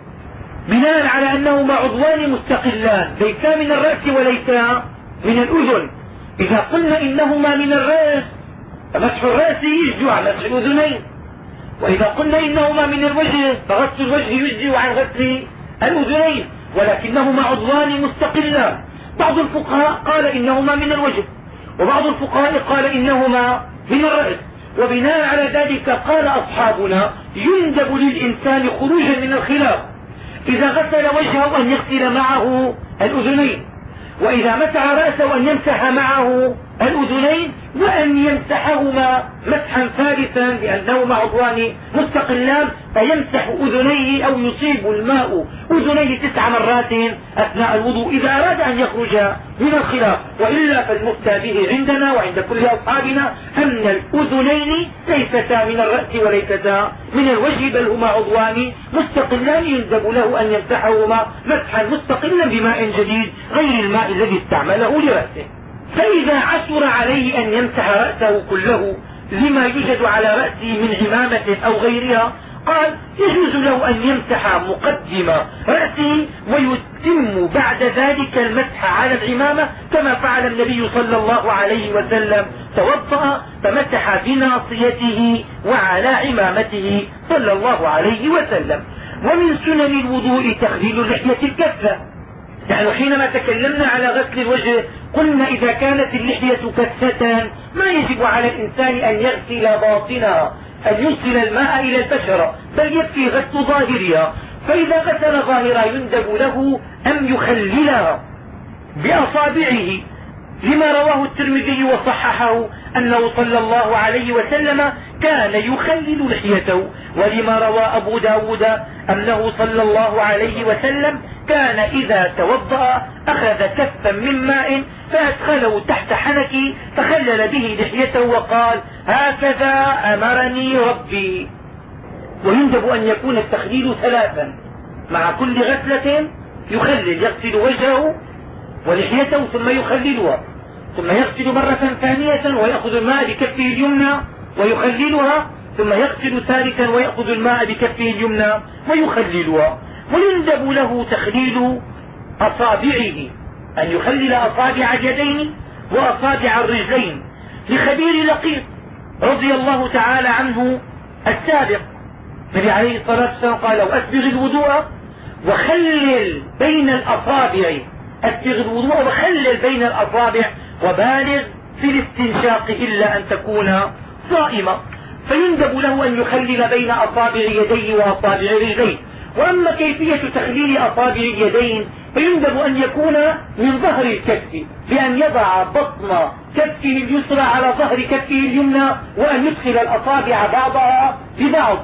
بناء على أنهما عضوان مستقلان ليسا من الرأس وليسا من الأذن. إذا قلنا إنهما من الرأس فمسح الرأس يجزي عن مسح الأذنين، وإذا قلنا إنهما من الوجه فغسل الوجه يجزي عن غسل الأذنين، ولكنهما عضوان مستقلان. بعض الفقهاء قال إنهما من الوجه، وبعض الفقهاء قال إنهما من الرأس، وبناء على ذلك قال أصحابنا يندب للإنسان خروجا من الخلاف إذا غسل وجهه أن يغسل معه الأذنين، وإذا مسح رأسه أن يمسح معه الأذنين، وأن يمسحهما مسحا ثالثا لأنهما عضوان مستقلان، فيمسح أذنيه أو يصيب الماء أذنيه 9 مرات أثناء الوضوء إذا أراد أن يخرج من الخلاف. وإلا فالمفتى به عندنا وعند كل أصحابنا أن الأذنين ليستا من الرأس وليستا من الوجه، بل هما عضوان مستقلان يندب له أن يمسحهما مسحا مستقلا بماء جديد غير الماء الذي استعمله لرأسه. فإذا عثر عليه أن يمسح رأسه كله لما يوجد على رأسه من عمامة أو غيرها، قال يجوز له أن يمسح مقدم رأسه ويتم بعد ذلك المسح على العمامة كما فعل النبي صلى الله عليه وسلم، توضأ فمسح بناصيته وعلى عمامته صلى الله عليه وسلم. ومن سنن الوضوء تخليل اللحية الكثة. نحن حينما تكلمنا على غسل الوجه قلنا إذا كانت اللحية كثة ما يجب على الإنسان أن يغسل باطنها، أن يوصل الماء إلى البشرة، بل يكفي غسل ظاهرها. فإذا غسل ظاهرها يندب له أن يخللها بأصابعه، لما رواه الترمذي وصححه أنه صلى الله عليه وسلم كان يخلل لحيته، ولما روى أبو داود أنه صلى الله عليه وسلم كان إذا توضأ أخذ كفا من ماء فأدخله تحت حنكه فخلل به لحيته وقال هكذا أمرني ربي. ويندب أن يكون التخليل 3 مع كل غسلة، يخلل يغسل وجهه ولحيته ثم يخللها، ثم يغسل مرة ثانية ويأخذ الماء بكفه اليمنى ويخللها، ثم يغسل ثالثا ويأخذ الماء بكفه اليمنى ويخللها. ويندب له تخليل أصابعه، أن يخلل أصابع اليدين وأصابع الرجلين، لخبير لقيط رضي الله تعالى عنه السابق، النبي عليه الصلاة والسلام قال له أسبغ الوضوء وخلل بين الأصابع، أسبغ الوضوء وخلل بين الأصابع وبالغ في الاستنشاق إلا أن تكون صائمة. فيندب له أن يخلل بين أصابع يديه وأصابع رجليه. وأما كيفية تخليل أصابع اليدين فيندب أن يكون من ظهر الكف، بأن يضع بطن كفه اليسرى على ظهر كفه اليمنى، وأن يدخل الأصابع بعضها ببعض،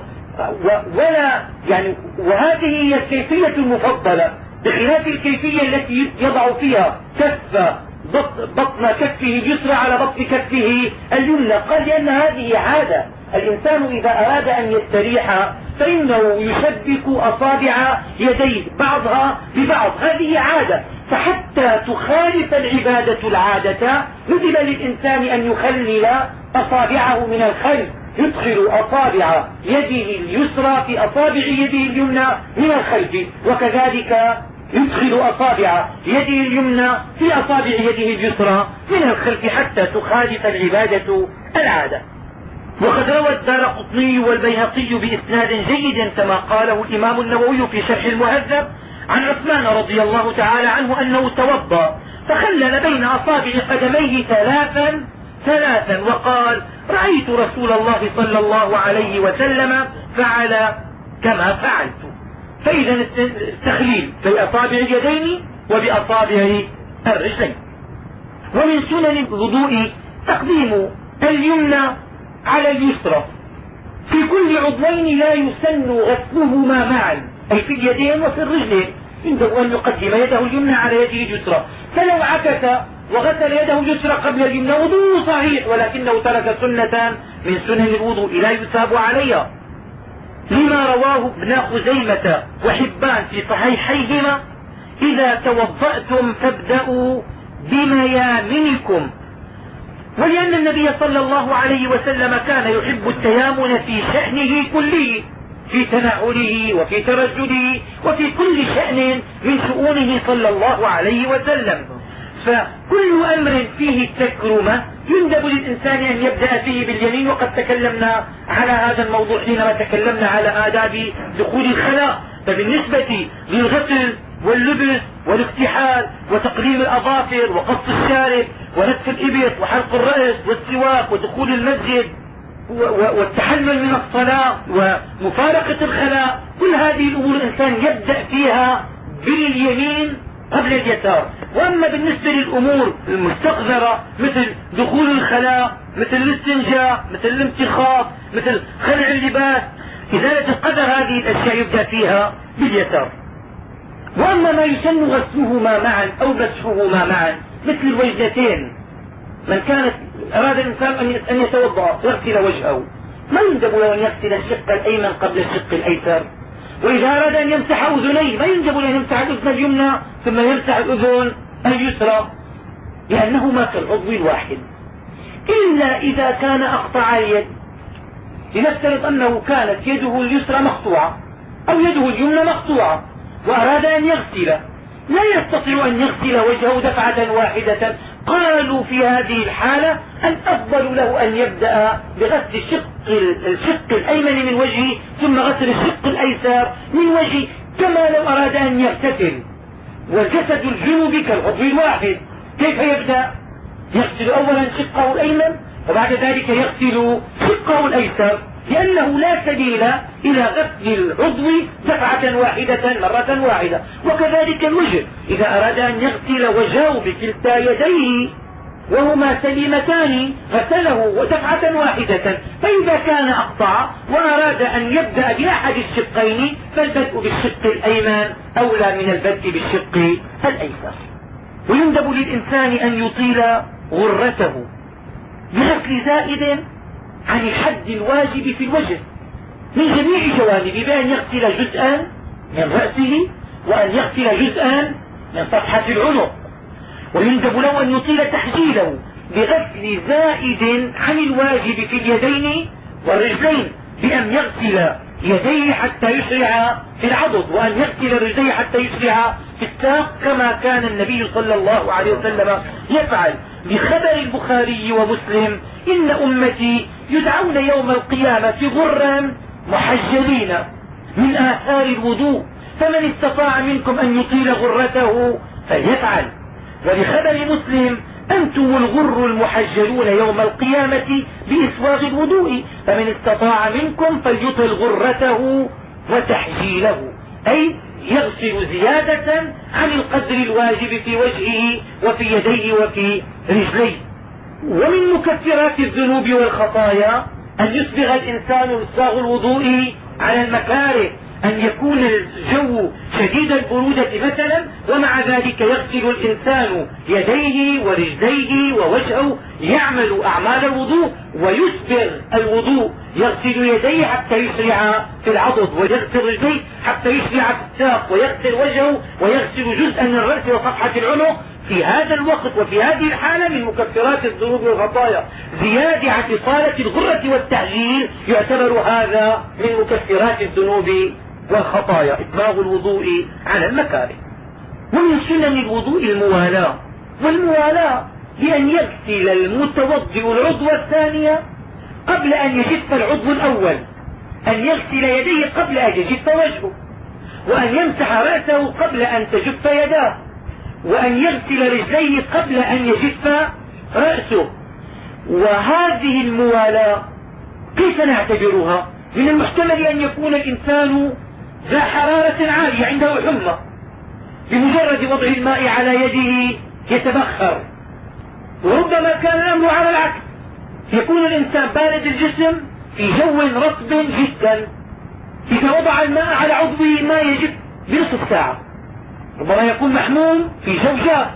وهذه هي الكيفية المفضلة، بخلاف الكيفية التي يضع فيها بطن كفه اليسرى على بطن كفه اليمنى. قال لأن هذه عادة، الإنسان إذا أراد أن يستريح فإنه يشبك أصابع يديه بعضها ببعض، هذه عادة. فحتى تخالف العبادة العادة ندب للإنسان أن يخلل أصابعه من الخلف، يدخل أصابع يده اليسرى في أصابع يده اليمنى من الخلف، وكذلك يدخل أصابع يده اليمنى في أصابع يده اليسرى من الخلف حتى تخالف العبادة العادة. وقد روى الدارقطني والبيهقي بإسناد جيد كما قاله الإمام النووي في شرح المهذب عن عثمان رضي الله تعالى عنه أنه توضأ فخلل بين أصابع قدميه ثلاثا وقال رأيت رسول الله صلى الله عليه وسلم فعل كما فعلت. فإذا التخليل بأصابع اليدين وبأصابع الرجلين. ومن سنن الوضوء تقديم اليمنى على اليسرى في كل عضوين لا يسن غسلهما معا، أي في اليدين وفي الرجلين، يندب أن يقدم يده اليمنى على يده اليسرى. فلو عكس وغسل يده اليسرى قبل اليمنى وضوء صحيح، ولكنه ترك سنة من سنن الوضوء لا يثاب عليها، لما رواه ابن خزيمة وحبان في صحيحيهما: إذا توضأتم فابدأوا بميامنكم. ولأن النبي صلى الله عليه وسلم كان يحب التيامن في شأنه كله، في تنعله وفي ترجله وفي كل شأن من شؤونه صلى الله عليه وسلم. فكل أمر فيه التكرمة يندب للإنسان أن يبدأ فيه باليمين. وقد تكلمنا على هذا الموضوع حينما تكلمنا على آداب دخول الخلاء. فبالنسبة للغسل واللبس والاكتحال وتقليم الأظافر وقص الشارب ونتف الإبط وحلق الرأس والسواك ودخول المسجد والتحلل من الصلاة ومفارقة الخلاء، كل هذه الأمور الإنسان يبدأ فيها باليمين قبل اليسار. وأما بالنسبة للأمور المستقذرة مثل دخول الخلاء، مثل الاستنجاء، مثل الامتخاط، مثل خلع اللباس، إزالة القدر، هذه الأشياء يبدأ فيها باليسار. وأما ما يسن غسلهما معا أو مسحهما معا مثل الوجنتين، من كانت أراد الإنسان أن يتوضأ يغسل وجهه، ما يندب له أن يغسل الشق الأيمن قبل الشق الأيسر. وإذا أراد أن يمسح أذنيه ما يندب له أن يمسح الأذن اليمنى ثم يمسح الأذن اليسرى، لأنهما كالعضو الواحد، إلا إذا كان أقطع اليد. لنفترض أنه كانت يده اليسرى مقطوعة أو يده اليمنى مقطوعة وأراد أن يغسل، لا يستطيع أن يغسل وجهه دفعة واحدة. قالوا في هذه الحالة الأفضل له أن يبدأ بغسل الشق الأيمن من وجهه ثم غسل الشق الأيسر من وجهه، كما لو أراد أن يغتسل. وجسد الجنوب كالعضو الواحد، كيف يبدأ؟ يغسل أولا شقه الأيمن وبعد ذلك يغسل شقه الأيسر، لأنه لا سبيل إلى غسل العضو دفعة واحدة مرة واحدة. وكذلك الوجه، إذا أراد أن يغسل وجهه بكلتا يديه وهما سليمتان غسله دفعة واحدة. فإذا كان أقطع وأراد أن يبدأ بأحد الشقين فالبدء بالشق الأيمن أولى من البدء بالشق الأيسر. ويندب للإنسان أن يطيل غرته بغسل زائد عن الحد الواجب في الوجه من جميع جوانبه، بأن يغسل جزءا من رأسه وأن يغسل جزءا من صفحة العنق. ويندب له أن يطيل تحجيله بغسل زائد عن الواجب في اليدين والرجلين، بأن يغسل يديه حتى يشرع في العضد، وأن يغسل رجليه حتى يشرع في الساق، كما كان النبي صلى الله عليه وسلم يفعل. بخبر البخاري ومسلم: إن أمتي يدعون يوم القيامة غرا محجلين من آثار الوضوء، فمن استطاع منكم أن يطيل غرته فليفعل. ولخبر مسلم: أنتم الغر المحجلون يوم القيامة بإسواغ الوضوء، فمن استطاع منكم فليطل غرته وتحجيله، أي يغسل زيادة عن القدر الواجب في وجهه وفي يديه وفي رجليه. ومن مكفرات الذنوب والخطايا أن يسبغ الإنسان إسباغ الوضوء على المكاره، أن يكون الجو شديد البرودة مثلا ومع ذلك يغسل الإنسان يديه ورجليه ووجهه، يعمل أعمال الوضوء ويسبغ الوضوء، يغسل يديه حتى يشرع في العضد، ويغسل رجليه حتى يشرع في الساق، ويغسل وجهه ويغسل جزءا من الرأس وصفحة العنق. في هذا الوقت وفي هذه الحالة من مكفرات الذنوب والخطايا زيادة اتصالة الغرة والتعجيل، يعتبر هذا من مكفرات الذنوب والخطايا إسباغ الوضوء على المكاره. ومن سنن الوضوء الموالاة، والموالاة بأن يغسل المتوضئ العضو الثاني قبل أن يجف العضو الأول، أن يغسل يديه قبل أن يجف وجهه، وأن يمسح رأسه قبل أن تجف يداه، وأن يغسل رجليه قبل أن يجف رأسه. وهذه الموالاة كيف نعتبرها؟ من المحتمل أن يكون الإنسان ذا حرارة عالية عنده حمى، بمجرد وضع الماء على يده يتبخر. وربما كان الأمر على العكس، يكون الإنسان بارد الجسم في جو رطب جدا، إذا وضع الماء على عضوه ما يجب بنصف ساعة، ربما يكون محموم في جو جاف،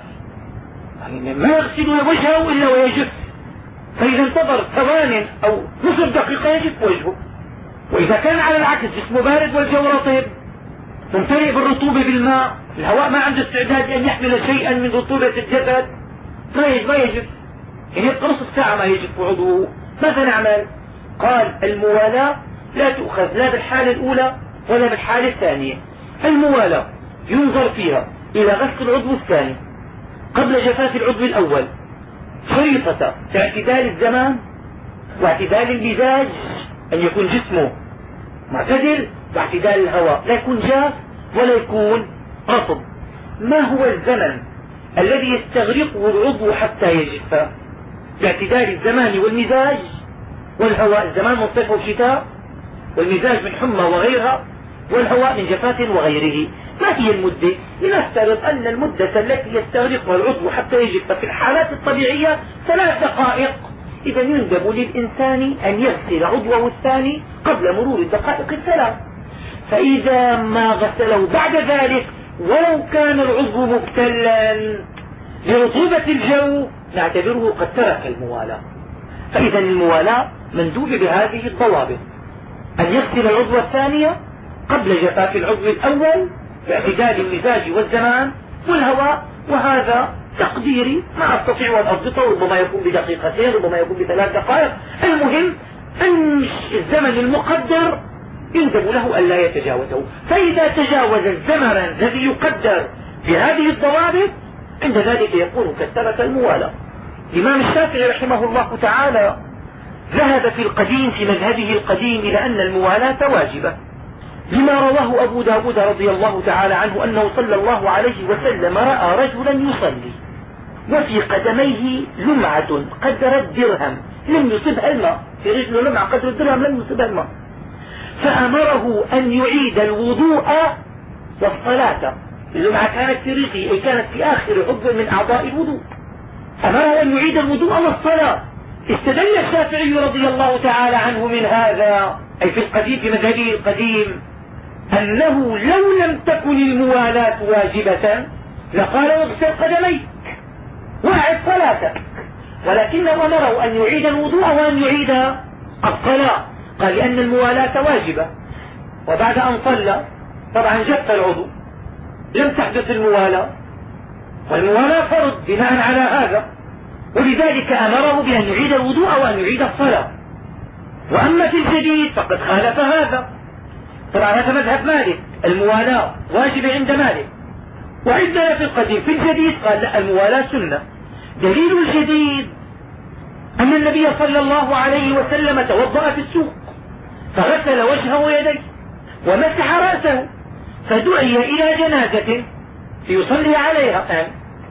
يعني ما يغسل وجهه إلا ويجف، فإذا انتظر ثوان أو نصف دقيقة يجف وجهه. وإذا كان على العكس جسمه بارد والجو رطب ممتلئ بالرطوبة بالماء، الهواء ما عنده استعداد أن يحمل شيئا من رطوبة الجسد، ما يجف، يعني يبقى نصف ساعة ما يجف عضوه. ماذا نعمل؟ قال الموالاة لا تؤخذ لا بالحالة الأولى ولا بالحالة الثانية. الموالاة ينظر فيها إلى غسل العضو الثاني قبل جفاف العضو الأول شريطة اعتدال الزمان واعتدال المزاج، أن يكون جسمه معتدل باعتدال الهواء، لا يكون جاف ولا يكون رطب. ما هو الزمن الذي يستغرقه العضو حتى يجف؟ باعتدال الزمان والمزاج والهواء، الزمان من صيف وشتاء، والمزاج من حمى وغيرها، والهواء من جفاف وغيره. ما هي المدة؟ لنفترض أن المدة التي يستغرقها العضو حتى يجف في الحالات الطبيعية 3 دقائق. إذا يندب للإنسان أن يغسل عضوه الثاني قبل مرور الدقائق 3. فإذا ما غسله بعد ذلك ولو كان العضو مبتلا لرطوبة الجو نعتبره قد ترك الموالاة. فإذا الموالاة مندوبة بهذه الضوابط: أن يغسل العضو الثانية قبل جفاف العضو الأول باعتدال المزاج والزمان والهواء. وهذا تقديري ما أستطيع أن أضبطه، ربما يكون بدقيقتين، ربما يكون ب3 دقائق. المهم أن الزمن المقدر يندب له أن لا يتجاوزه. فإذا تجاوز الزمن الذي يقدر بهذه الضوابط عند ذلك يكون قد ترك الموالاة. الإمام الشافعي رحمه الله تعالى ذهب في القديم في مذهبه القديم إلى أن الموالاة واجبة، لما رواه أبو داود رضي الله تعالى عنه أنه صلى الله عليه وسلم رأى رجلا يصلي وفي قدميه لمعة قدر الدرهم لم يصبها الماء، في رجله لمعة قدر الدرهم لم يصبها الماء، فأمره أن يعيد الوضوء والصلاة. اللمعة كانت في رجله، أي كانت في آخر عضو من أعضاء الوضوء، أمره أن يعيد الوضوء والصلاة. استدل الشافعي رضي الله تعالى عنه من هذا، أي في القديم في مذهبه القديم، أنه لو لم تكن الموالاة واجبة لقال اغسل قدميك واعد صلاتك، ولكنه أمره أن يعيد الوضوء وأن يعيد الصلاة. قال لأن الموالاة واجبة، وبعد أن صلى طبعا جف العضو لم تحدث الموالاة، والموالاة فرض بناء على هذا، ولذلك أمره بأن يعيد الوضوء وأن يعيد الصلاة. وأما في الجديد فقد خالف هذا. طبعا هذا مذهب مالك، الموالاة واجبة عند مالك، وعندنا في القديم. في الجديد قال لا، الموالاة سنة. دليل الجديد أن النبي صلى الله عليه وسلم توضأ في السوق فغسل وجهه ويديه ومسح رأسه، فدعي إلى جنازة ليصلي عليها،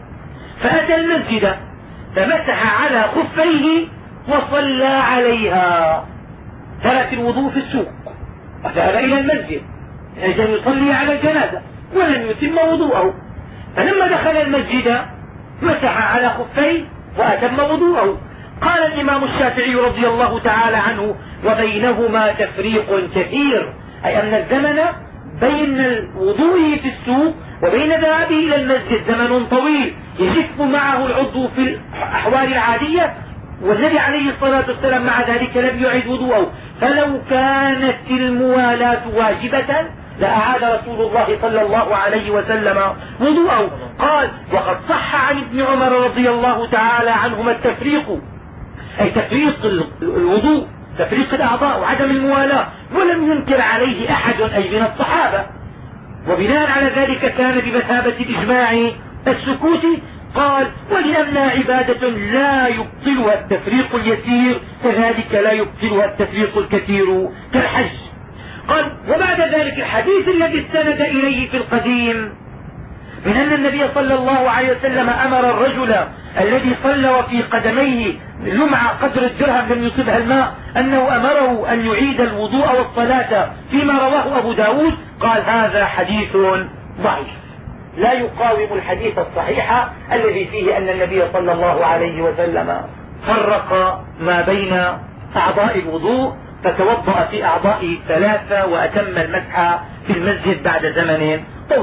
فأتى المسجد فمسح على خفيه وصلى عليها، ترك الوضوء في السوق وذهب إلى المسجد عشان يصلي على الجنازة ولم يتم وضوءه، فلما دخل المسجد مسح على خفيه وأتم وضوءه. قال الإمام الشافعي رضي الله تعالى عنه: وبينهما تفريق كثير، أي أن الزمن بين الوضوء في السوق وبين ذهابه إلى المسجد زمن طويل يجف معه العضو في الأحوال العادية، والنبي عليه الصلاة والسلام مع ذلك لم يعد وضوءه. فلو كانت الموالاة واجبة لأعاد رسول الله صلى الله عليه وسلم وضوءه. قال: وقد صح عن ابن عمر رضي الله تعالى عنهما التفريق، أي تفريق الوضوء، تفريق الأعضاء وعدم الموالاة، ولم ينكر عليه أحد أي من الصحابة، وبناء على ذلك كان بمثابة الإجماع السكوت. قال: ولأنها عبادة لا يبطلها التفريق اليسير كذلك لا يبطلها التفريق الكثير كالحج. قال: وبعد ذلك الحديث الذي استند إليه في القديم من أن النبي صلى الله عليه وسلم أمر الرجل الذي صلى وفي قدميه لمعة قدر الدرهم لم يصبها الماء أنه أمره أن يعيد الوضوء والصلاة فيما رواه أبو داود. قال: هذا حديث ضعيف لا يقاوم الحديث الصحيح الذي فيه أن النبي صلى الله عليه وسلم فرق ما بين أعضاء الوضوء فتوضأ في أعضائه 3 وأتم المسح في المسجد بعد زمن طويل.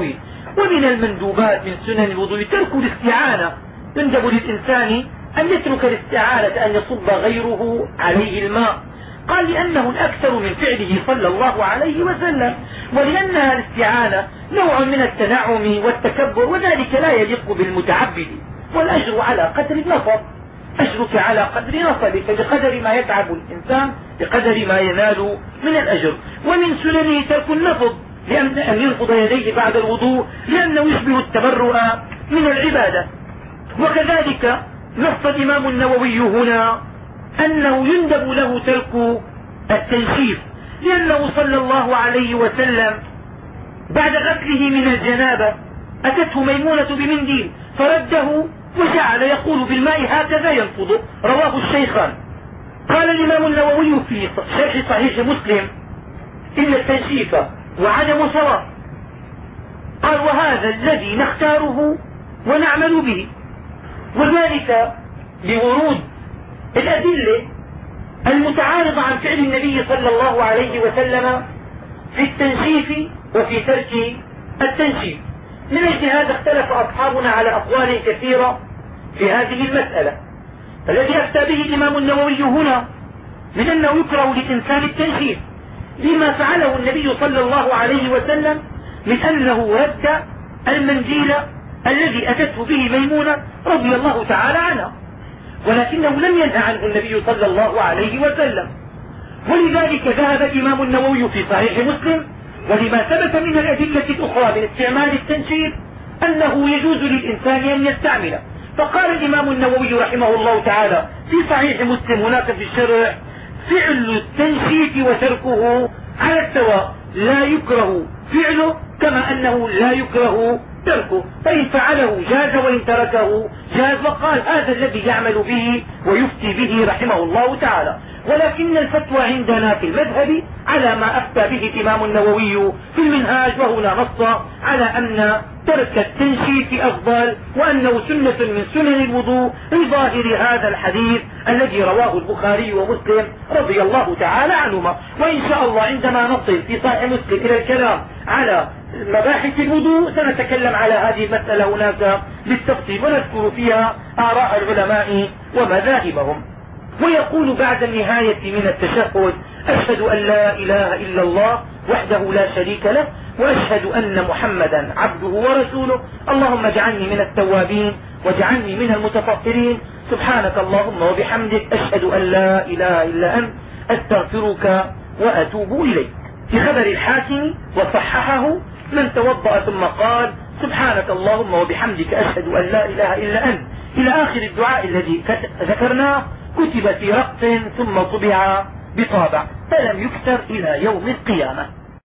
ومن المندوبات من سنن الوضوء ترك الاستعانة. يندب للإنسان أن يترك الاستعانة أن يصب غيره عليه الماء. قال لأنه الأكثر من فعله صلى الله عليه وسلم، ولأنها الاستعانة نوع من التنعم والتكبر، وذلك لا يليق بالمتعبد. والأجر على قدر النصب، أجرك على قدر نصبك، بقدر ما يتعب الإنسان بقدر ما ينال من الأجر. ومن سننه ترك النفض، لأن أن ينفض يديه بعد الوضوء لأنه يشبه التبرؤ من العبادة. وكذلك نص الإمام النووي هنا أنه يندب له ترك التنشيف، لأنه صلى الله عليه وسلم بعد غسله من الجنابة أتته ميمونة بمنديل فرده وجعل يقول بالماء هكذا ينفض، رواه الشيخان. قال الإمام النووي في شرح صحيح مسلم إن التنشيف وعدم سواء. قال وهذا الذي نختاره ونعمل به، وذلك لورود الأدلة المتعارضة عن فعل النبي صلى الله عليه وسلم في التنشيف وفي ترك التنشيف. من اجل هذا اختلف أصحابنا على أقوال كثيرة في هذه المسألة. الذي أفتى به الإمام النووي هنا من أنه يكره للإنسان التنشيف لما فعله النبي صلى الله عليه وسلم من أنه رد المنديل الذي أتته به ميمونة رضي الله تعالى عنها، ولكنه لم ينهى عنه النبي صلى الله عليه وسلم. ولذلك ذهب الإمام النووي في صحيح مسلم ولما ثبت من الأدلة الأخرى من استعمال التنشيف أنه يجوز للإنسان أن يستعمله. فقال الإمام النووي رحمه الله تعالى في صحيح مسلم هناك في الشرح فعل التنشيف وتركه على السواء، لا يكره فعله كما أنه لا يكره تركه، فإن فعله جاز وإن تركه جاز. وقال هذا الذي يعمل به ويفتي به رحمه الله تعالى. ولكن الفتوى عندنا في المذهب على ما أفتى به الإمام النووي في المنهاج، وهنا نص على أن ترك التنشيف أفضل، وأنه سنة من سنن الوضوء لظاهر هذا الحديث الذي رواه البخاري ومسلم رضي الله تعالى عنهما. وإن شاء الله عندما نصل في صحيح مسلم إلى الكلام على مباحث الوضوء سنتكلم على هذه المسألة هناك بالتفصيل ونذكر فيها آراء العلماء ومذاهبهم. ويقول بعد النهاية من التشهد أشهد أن لا إله إلا الله وحده لا شريك له وأشهد أن محمدا عبده ورسوله اللهم اجعلني من التوابين واجعلني من المتطهرين سبحانك اللهم وبحمدك أشهد أن لا إله إلا أنت أستغفرك وأتوب إليك. في خبر الحاكم وصححه من توضأ ثم قال سبحانك اللهم وبحمدك أشهد أن لا إله إلا أنت إلى آخر الدعاء الذي ذكرناه كتب في رق ثم طبع بطابع فلم يكتر إلى يوم القيامة.